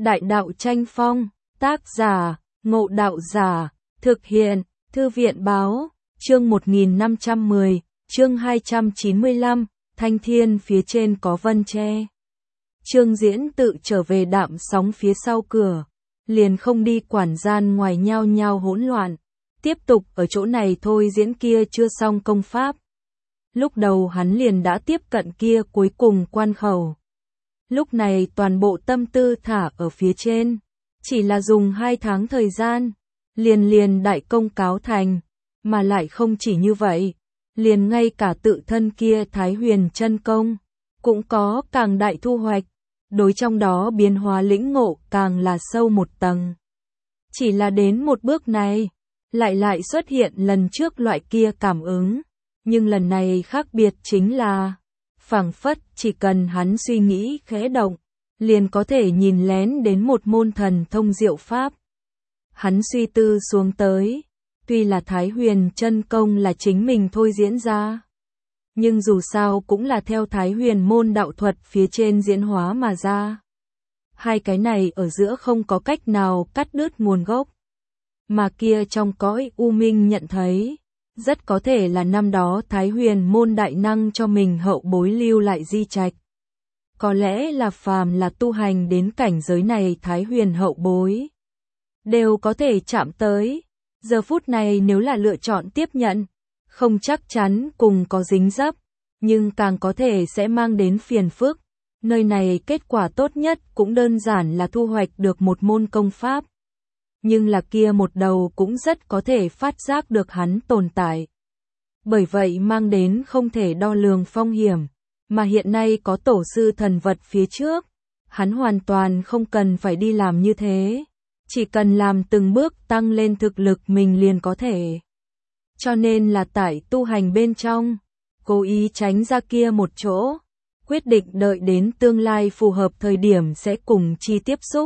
Đại đạo tranh phong, tác giả, Ngộ Đạo Giả, thực hiện, Thư viện báo, chương 1510, chương 295, Thanh Thiên phía trên có vân tre. Trương Diễn tự trở về đạm sóng phía sau cửa, liền không đi quản gian ngoài nhao nhao hỗn loạn, tiếp tục ở chỗ này thôi diễn kia chưa xong công pháp. Lúc đầu hắn liền đã tiếp cận kia cuối cùng quan khẩu. Lúc này toàn bộ tâm tư thả ở phía trên, chỉ là dùng 2 tháng thời gian, liền đại công cáo thành, mà lại không chỉ như vậy, liền ngay cả tự thân kia Thái Huyền chân công, cũng có càng đại thu hoạch, đối trong đó biến hóa lĩnh ngộ càng là sâu một tầng. Chỉ là đến một bước này, lại xuất hiện lần trước loại kia cảm ứng, nhưng lần này khác biệt chính là phảng phất chỉ cần hắn suy nghĩ khẽ động, liền có thể nhìn lén đến một môn thần thông diệu pháp. Hắn suy tư xuống tới, tuy là Thái Huyền chân công là chính mình thôi diễn ra, nhưng dù sao cũng là theo Thái Huyền môn đạo thuật phía trên diễn hóa mà ra. Hai cái này ở giữa không có cách nào cắt đứt nguồn gốc, mà kia trong cõi u minh nhận thấy, rất có thể là năm đó Thái Huyền môn đại năng cho mình hậu bối lưu lại di trạch. Có lẽ là phàm là tu hành đến cảnh giới này Thái Huyền hậu bối đều có thể chạm tới. Giờ phút này nếu là lựa chọn tiếp nhận, không chắc chắn cùng có dính dấp, nhưng càng có thể sẽ mang đến phiền phức. Nơi này kết quả tốt nhất cũng đơn giản là thu hoạch được một môn công pháp. Nhưng là kia một đầu cũng rất có thể phát giác được hắn tồn tại. Bởi vậy mang đến không thể đo lường phong hiểm, mà hiện nay có tổ sư thần vật phía trước, hắn hoàn toàn không cần phải đi làm như thế, chỉ cần làm từng bước tăng lên thực lực mình liền có thể. Cho nên là tại tu hành bên trong, cố ý tránh ra kia một chỗ, quyết định đợi đến tương lai phù hợp thời điểm sẽ cùng chi tiếp xúc.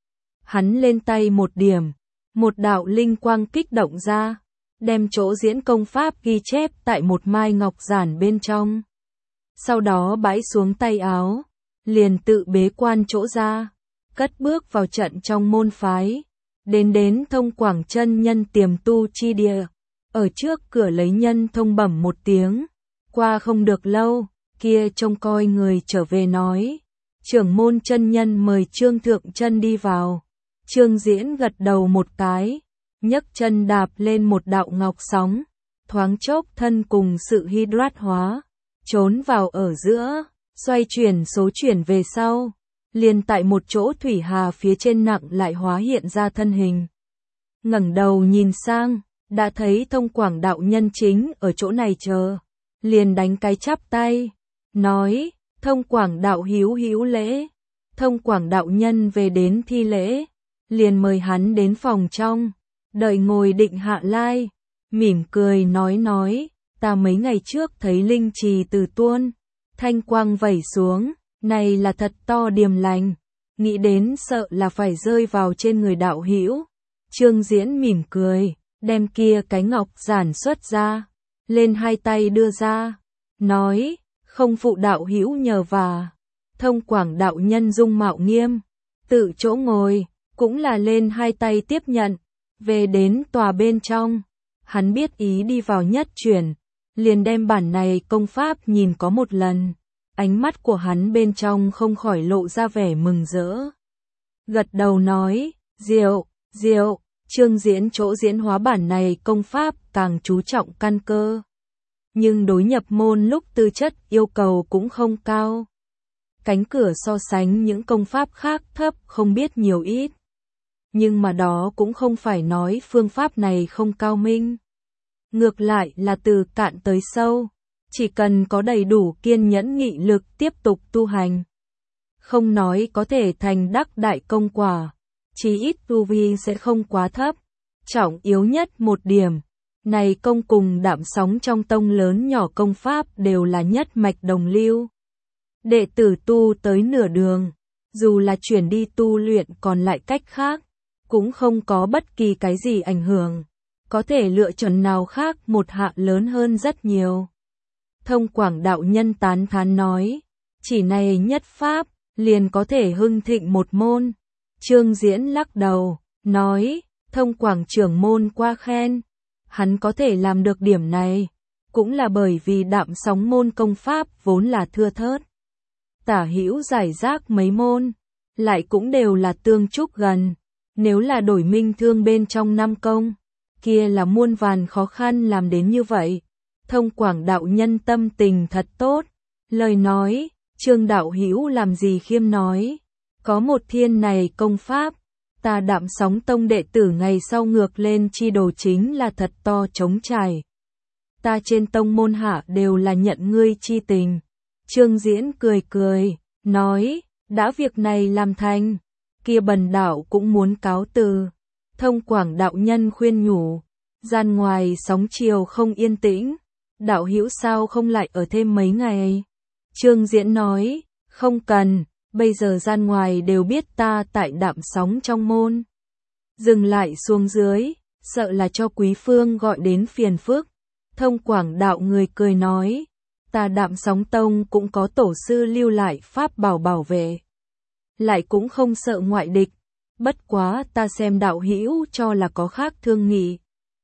Hắn lên tay một điểm, một đạo linh quang kích động ra, đem chỗ diễn công pháp ghi chép tại một mai ngọc giản bên trong. Sau đó bãi xuống tay áo, liền tự bế quan chỗ ra, cất bước vào trận trong môn phái, đến thông Quảng chân nhân tiềm tu chi địa, ở trước cửa lấy nhân thông bẩm một tiếng. Qua không được lâu, kia trông coi người trở về nói, trưởng môn chân nhân mời Trương Thượng Chân đi vào. Trương Diễn gật đầu một cái, nhấc chân đạp lên một đạo ngọc sóng, thoáng chốc thân cùng sự hydrat hóa, trốn vào ở giữa, xoay chuyển số chuyển về sau, liền tại một chỗ thủy hà phía trên nặng lại hóa hiện ra thân hình. Ngẩng đầu nhìn sang, đã thấy thông Quảng đạo nhân chính ở chỗ này chờ, liền đánh cái chắp tay, nói, thông Quảng đạo hữu lễ. Thông Quảng đạo nhân về đến thi lễ, liền mời hắn đến phòng trong, đợi ngồi định hạ lai, mỉm cười nói, ta mấy ngày trước thấy linh trì từ tuôn, thanh quang vẩy xuống, này là thật to điềm lành, nghĩ đến sợ là phải rơi vào trên người đạo hữu. Trương Diễn mỉm cười, đem kia cái ngọc giản xuất ra, lên hai tay đưa ra, nói, không phụ đạo hữu nhờ vả. Thông Quảng đạo nhân dung mạo nghiêm, tự chỗ ngồi, cũng là lên hai tay tiếp nhận, về đến tòa bên trong, hắn biết ý đi vào nhất chuyển, liền đem bản này công pháp nhìn có một lần, ánh mắt của hắn bên trong không khỏi lộ ra vẻ mừng rỡ. Gật đầu nói, diệu, Trương Diễn chỗ diễn hóa bản này công pháp càng chú trọng căn cơ. Nhưng đối nhập môn lúc tư chất yêu cầu cũng không cao. Cánh cửa so sánh những công pháp khác thấp không biết nhiều ít. Nhưng mà đó cũng không phải nói phương pháp này không cao minh. Ngược lại là từ cạn tới sâu, chỉ cần có đầy đủ kiên nhẫn nghị lực tiếp tục tu hành. Không nói có thể thành đắc đại công quả, chí ít tu vi sẽ không quá thấp. Trọng yếu nhất một điểm, này công cùng đạm sóng trong tông lớn nhỏ công pháp đều là nhất mạch đồng lưu. Đệ tử tu tới nửa đường, dù là chuyển đi tu luyện còn lại cách khác, cũng không có bất kỳ cái gì ảnh hưởng, có thể lựa chọn nào khác một hạ lớn hơn rất nhiều. Thông Quảng đạo nhân tán thán nói, chỉ này nhất pháp, liền có thể hưng thịnh một môn, Trương Diễn lắc đầu, nói, Thông Quảng trưởng môn qua khen. Hắn có thể làm được điểm này, cũng là bởi vì Đạm Sóng môn công pháp vốn là thưa thớt. Tả hữu giải rác mấy môn, lại cũng đều là tương trúc gần. Nếu là đổi minh thương bên trong năm công, kia là muôn vàn khó khăn làm đến như vậy. Thông Quảng đạo nhân tâm tình thật tốt, lời nói, Trương đạo hữu làm gì khiêm nói, có một thiên này công pháp, ta Đạm Sóng tông đệ tử ngày sau ngược lên chi đồ chính là thật to trống trải. Ta trên tông môn hạ đều là nhận ngươi chi tình. Trương Diễn cười cười, nói, đã việc này làm thành, kia bần đạo cũng muốn cáo từ. Thông Quảng đạo nhân khuyên nhủ, gian ngoài sóng chiều không yên tĩnh, đạo hữu sao không lại ở thêm mấy ngày. Trương Diễn nói, không cần, bây giờ gian ngoài đều biết ta tại Đạm Sóng trong môn. Dừng lại xuống dưới, sợ là cho Quý Phương gọi đến phiền phức. Thông Quảng đạo người cười nói, ta Đạm Sóng tông cũng có tổ sư lưu lại pháp bảo bảo vệ. Lại cũng không sợ ngoại địch, bất quá ta xem đạo hữu cho là có khác thương nghị.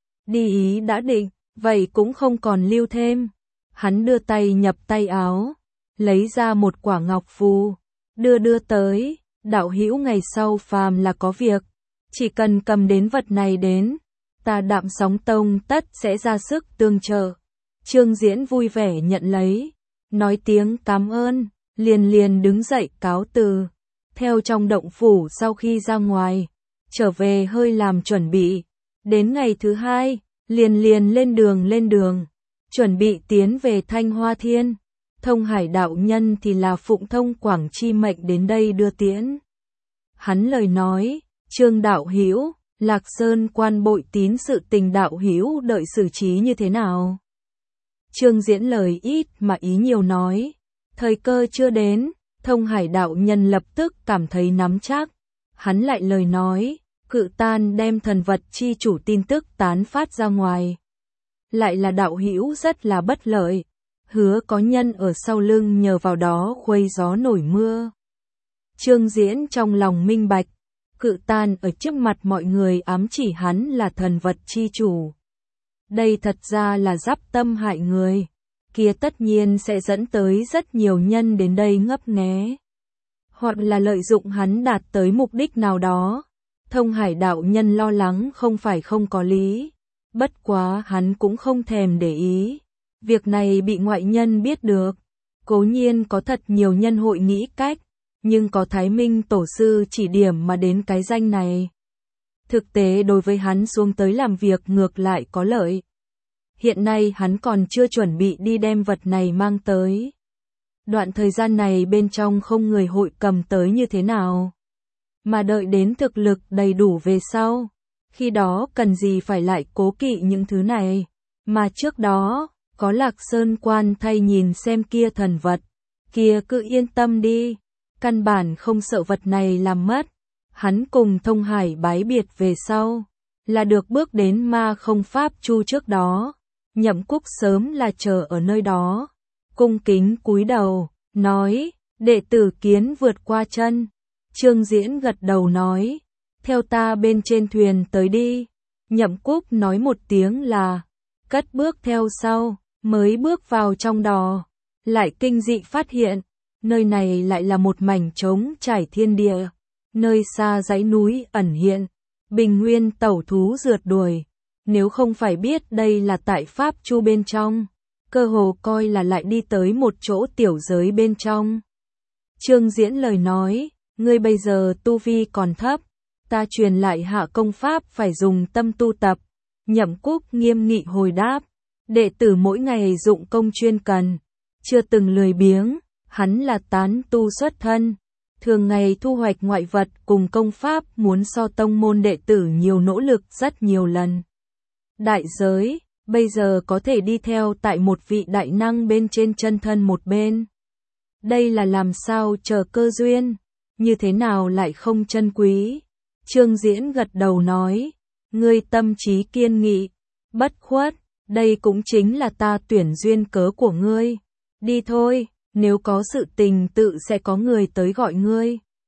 Đi ý đã định, vậy cũng không còn lưu thêm. Hắn đưa tay nhập tay áo, lấy ra một quả ngọc phù, đưa tới, đạo hữu ngày sau phàm là có việc, chỉ cần cầm đến vật này đến, ta Đạm Sóng tông tất sẽ ra sức tương trợ. Trương Diễn vui vẻ nhận lấy, nói tiếng cảm ơn, liền đứng dậy cáo từ. Theo trong động phủ sau khi ra ngoài, trở về hơi làm chuẩn bị. Đến ngày thứ hai, liền lên đường, chuẩn bị tiến về Thanh Hoa Thiên. Thông Hải đạo nhân thì là phụng Thông Quảng chi mệnh đến đây đưa tiễn. Hắn lời nói, Trương đạo hữu, Lạc Sơn quan bội tín sự tình đạo hữu đợi xử trí như thế nào? Trương Diễn lời ít mà ý nhiều nói, thời cơ chưa đến. Thông Hải đạo nhân lập tức cảm thấy nắm chắc. Hắn lại lời nói, Cự Tan đem thần vật chi chủ tin tức tán phát ra ngoài. Lại là đạo hữu rất là bất lợi, hứa có nhân ở sau lưng nhờ vào đó khuây gió nổi mưa. Trương Diễn trong lòng minh bạch, Cự Tan ở trước mặt mọi người ám chỉ hắn là thần vật chi chủ. Đây thật ra là giáp tâm hại người. Kia tất nhiên sẽ dẫn tới rất nhiều nhân đến đây ngấp nghé, hoặc là lợi dụng hắn đạt tới mục đích nào đó. Thông Hải đạo nhân lo lắng không phải không có lý, bất quá hắn cũng không thèm để ý. Việc này bị ngoại nhân biết được, cố nhiên có thật nhiều nhân hội nghĩ cách, nhưng có Thái Minh tổ sư chỉ điểm mà đến cái danh này. Thực tế đối với hắn xuống tới làm việc ngược lại có lợi. Hiện nay hắn còn chưa chuẩn bị đi đem vật này mang tới. Đoạn thời gian này bên trong không người hội cầm tới như thế nào. Mà đợi đến thực lực đầy đủ về sau. Khi đó cần gì phải lại cố kỵ những thứ này. Mà trước đó, có Lạc Sơn quan thay nhìn xem kia thần vật. Kia cứ yên tâm đi. Căn bản không sợ vật này làm mất. Hắn cùng Thông Hải bái biệt về sau. Là được bước đến Ma Không Pháp Chu trước đó. Nhậm Cúc sớm là chờ ở nơi đó, cung kính cúi đầu, nói, đệ tử kiến vượt qua chân. Trương Diễn gật đầu nói, theo ta bên trên thuyền tới đi. Nhậm Cúc nói một tiếng là, cất bước theo sau, mới bước vào trong đò, lại kinh dị phát hiện, nơi này lại là một mảnh trống trải thiên địa, nơi xa dãy núi ẩn hiện, bình nguyên tẩu thú rượt đuổi. Nếu không phải biết đây là tại Pháp Chu bên trong, cơ hồ coi là lại đi tới một chỗ tiểu giới bên trong. Trương Diễn lời nói, ngươi bây giờ tu vi còn thấp, ta truyền lại hạ công pháp phải dùng tâm tu tập. Nhậm Cúc nghiêm nghị hồi đáp, đệ tử mỗi ngày dụng công chuyên cần, chưa từng lười biếng, hắn là tán tu xuất thân, thường ngày thu hoạch ngoại vật cùng công pháp muốn so tông môn đệ tử nhiều nỗ lực rất nhiều lần. Đại giới, bây giờ có thể đi theo tại một vị đại năng bên trên chân thân một bên. Đây là làm sao chờ cơ duyên, như thế nào lại không chân quý. Trương Diễn gật đầu nói, ngươi tâm trí kiên nghị, bất khuất, đây cũng chính là ta tuyển duyên cớ của ngươi. Đi thôi, nếu có sự tình tự sẽ có người tới gọi ngươi.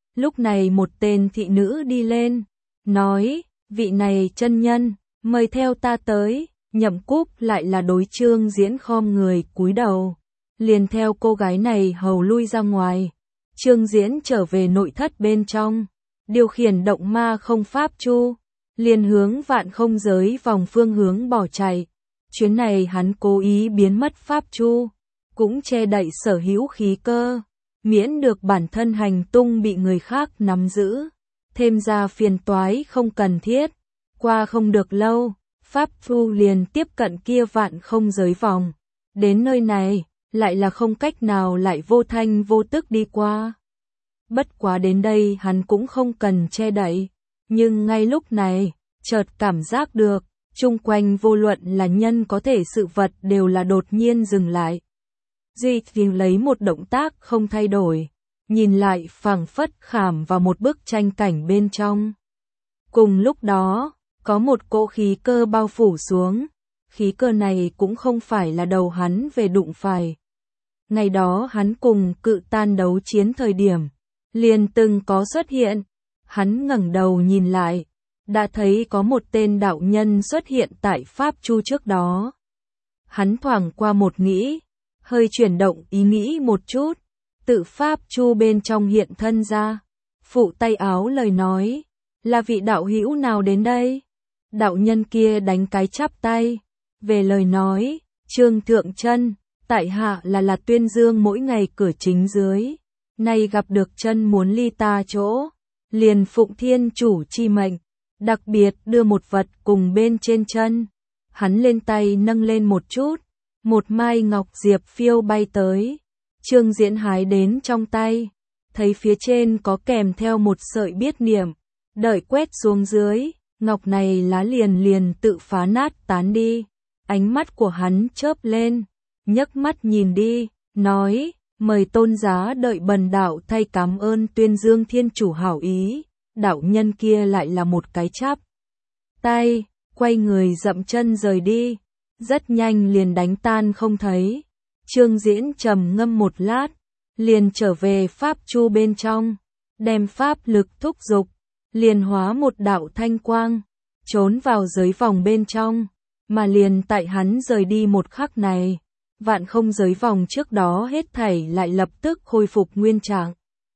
Lúc này một tên thị nữ đi lên, nói, vị này chân nhân, mời theo ta tới. Nhậm Cúp lại là đối Trương Diễn khom người cúi đầu, liền theo cô gái này hầu lui ra ngoài. Trương Diễn trở về nội thất bên trong, điều khiển động ma không pháp chu, liền hướng Vạn Không Giới vòng phương hướng bỏ chạy. Chuyến này hắn cố ý biến mất pháp chu, cũng che đậy sở hữu khí cơ, miễn được bản thân hành tung bị người khác nắm giữ, thêm ra phiền toái không cần thiết. Qua không được lâu, pháp chu liền tiếp cận kia Vạn Không Giới vòng. Đến nơi này, lại là không cách nào lại vô thanh vô tức đi qua. Bất quá đến đây hắn cũng không cần che đậy, nhưng ngay lúc này, chợt cảm giác được, chung quanh vô luận là nhân có thể sự vật đều là đột nhiên dừng lại. Duy thì lấy một động tác không thay đổi, nhìn lại phảng phất khảm vào một bức tranh cảnh bên trong. Cùng lúc đó, có một cỗ khí cơ bao phủ xuống, khí cơ này cũng không phải là đầu hắn về đụng phải. Ngày đó hắn cùng Cự Tan đấu chiến thời điểm, liền từng có xuất hiện, hắn ngẩng đầu nhìn lại, đã thấy có một tên đạo nhân xuất hiện tại pháp chu trước đó. Hắn thoảng qua một nghĩ, hơi chuyển động ý nghĩ một chút, tự pháp chu bên trong hiện thân ra, phụ tay áo lời nói, là vị đạo hữu nào đến đây? Đạo nhân kia đánh cái chắp tay, về lời nói, Trương Thượng Chân, tại hạ là tuyên dương mỗi ngày cửa chính dưới, nay gặp được chân muốn ly ta chỗ, liền phụng thiên chủ chi mệnh, đặc biệt đưa một vật cùng bên trên chân. Hắn lên tay nâng lên một chút, một mai ngọc diệp phiêu bay tới, Trương Diễn hái đến trong tay, thấy phía trên có kèm theo một sợi biết niệm, đợi quét xuống dưới, ngọc này lá liền liền tự phá nát tán đi. Ánh mắt của hắn chớp lên, nhấc mắt nhìn đi, nói, mời tôn giá đợi bần đạo thay cảm ơn tuyên dương thiên chủ hảo ý. Đạo nhân kia lại là một cái chắp tay, quay người dậm chân rời đi, rất nhanh liền đánh tan không thấy. Trương Diễn trầm ngâm một lát, liền trở về pháp chu bên trong, đem pháp lực thúc dục, liền hóa một đạo thanh quang, trốn vào giới vòng bên trong, mà liền tại hắn rời đi một khắc này, Vạn Không Giới vòng trước đó hết thảy lại lập tức khôi phục nguyên trạng,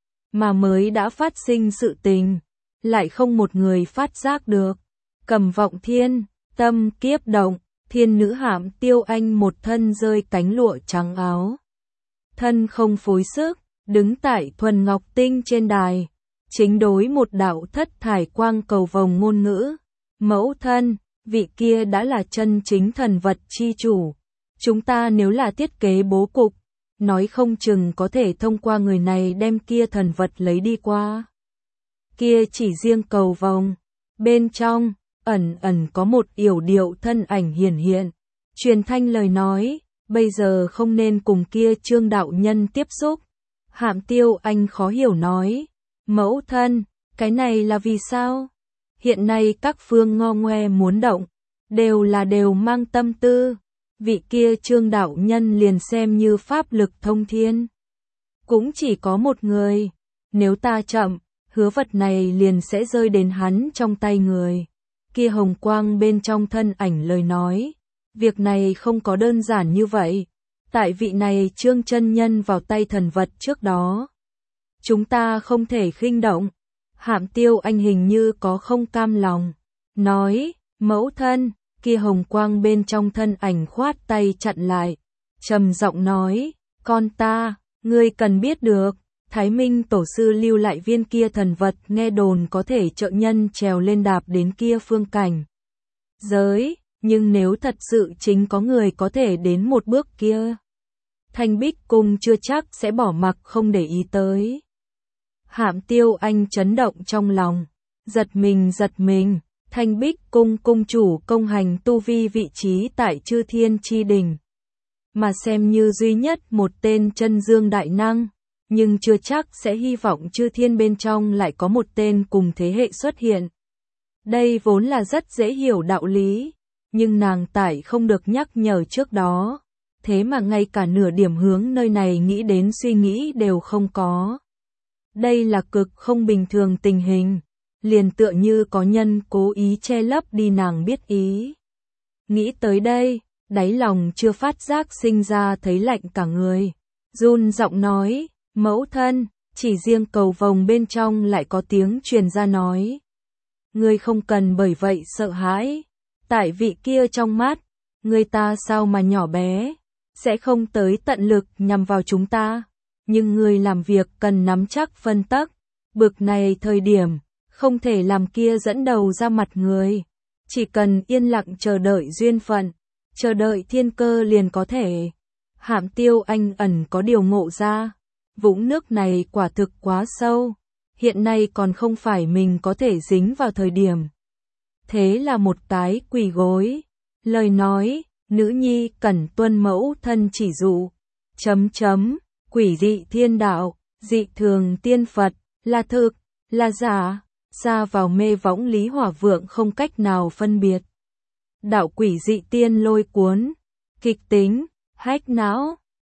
mà mới đã phát sinh sự tình, lại không một người phát giác được. Cầm Vọng Thiên, tâm kiếp động, thiên nữ Hạm Tiêu Anh một thân rơi cánh lụa trắng áo, thân không phối sức, đứng tại thuần ngọc tinh trên đài, chính đối một đạo thất thải quang cầu vồng ngôn ngữ. Mẫu thân, vị kia đã là chân chính thần vật chi chủ. Chúng ta nếu là thiết kế bố cục, nói không chừng có thể thông qua người này đem kia thần vật lấy đi qua. Kia chỉ riêng cầu vồng, bên trong, ẩn ẩn có một yểu điệu thân ảnh hiển hiện. Truyền thanh lời nói, bây giờ không nên cùng kia Trương đạo nhân tiếp xúc. Hạm Tiêu Anh khó hiểu nói, mẫu thân, cái này là vì sao? Hiện nay các phương ngo ngoe muốn động, đều mang tâm tư. Vị kia Trương đạo nhân liền xem như pháp lực thông thiên, cũng chỉ có một người, nếu ta chậm, hứa vật này liền sẽ rơi đến hắn trong tay người. Kia hồng quang bên trong thân ảnh lời nói, việc này không có đơn giản như vậy. Tại vị này Trương chân nhân vào tay thần vật trước đó, chúng ta không thể khinh động. Hạm Tiêu Anh hình như có không cam lòng, nói, mẫu thân, kia hồng quang bên trong thân ảnh khoát tay chặn lại, trầm giọng nói, con ta, ngươi cần biết được, Thái Minh tổ sư lưu lại viên kia thần vật nghe đồn có thể trợ nhân trèo lên đạp đến kia phương cảnh giới, nhưng nếu thật sự chính có người có thể đến một bước kia, Thanh Bích Cung chưa chắc sẽ bỏ mặc không để ý tới. Hạm Tiêu Anh chấn động trong lòng, giật mình, Thanh Bích Cung cung chủ công hành tu vi vị trí tại Chư Thiên Chi Đỉnh, mà xem như duy nhất một tên chân dương đại năng, nhưng chưa chắc sẽ hy vọng Chư Thiên bên trong lại có một tên cùng thế hệ xuất hiện. Đây vốn là rất dễ hiểu đạo lý, nhưng nàng tại không được nhắc nhở trước đó, thế mà ngay cả nửa điểm hướng nơi này nghĩ đến suy nghĩ đều không có. Đây là cực không bình thường tình hình, liền tựa như có nhân cố ý che lấp đi nàng biết ý. Nghĩ tới đây, đáy lòng chưa phát giác sinh ra thấy lạnh cả người. Run giọng nói, mẫu thân, chỉ riêng cầu vồng bên trong lại có tiếng truyền ra nói. Ngươi không cần bởi vậy sợ hãi, tại vị kia trong mắt, người ta sao mà nhỏ bé, sẽ không tới tận lực nhằm vào chúng ta. Nhưng người làm việc cần nắm chắc phân tắc, bực này thời điểm, không thể làm kia dẫn đầu ra mặt người. Chỉ cần yên lặng chờ đợi duyên phận, chờ đợi thiên cơ liền có thể. Hạm Tiêu Anh ẩn có điều ngộ ra, vũng nước này quả thực quá sâu, hiện nay còn không phải mình có thể dính vào thời điểm. Thế là một cái quỳ gối, lời nói, nữ nhi cần tuân mẫu thân chỉ dụ, quỷ dị thiên đạo, dị thường tiên Phật, là thực, là giả, xa vào mê võng Lý Hỏa Vượng không cách nào phân biệt. Đạo quỷ dị tiên lôi cuốn, kịch tính, hách não,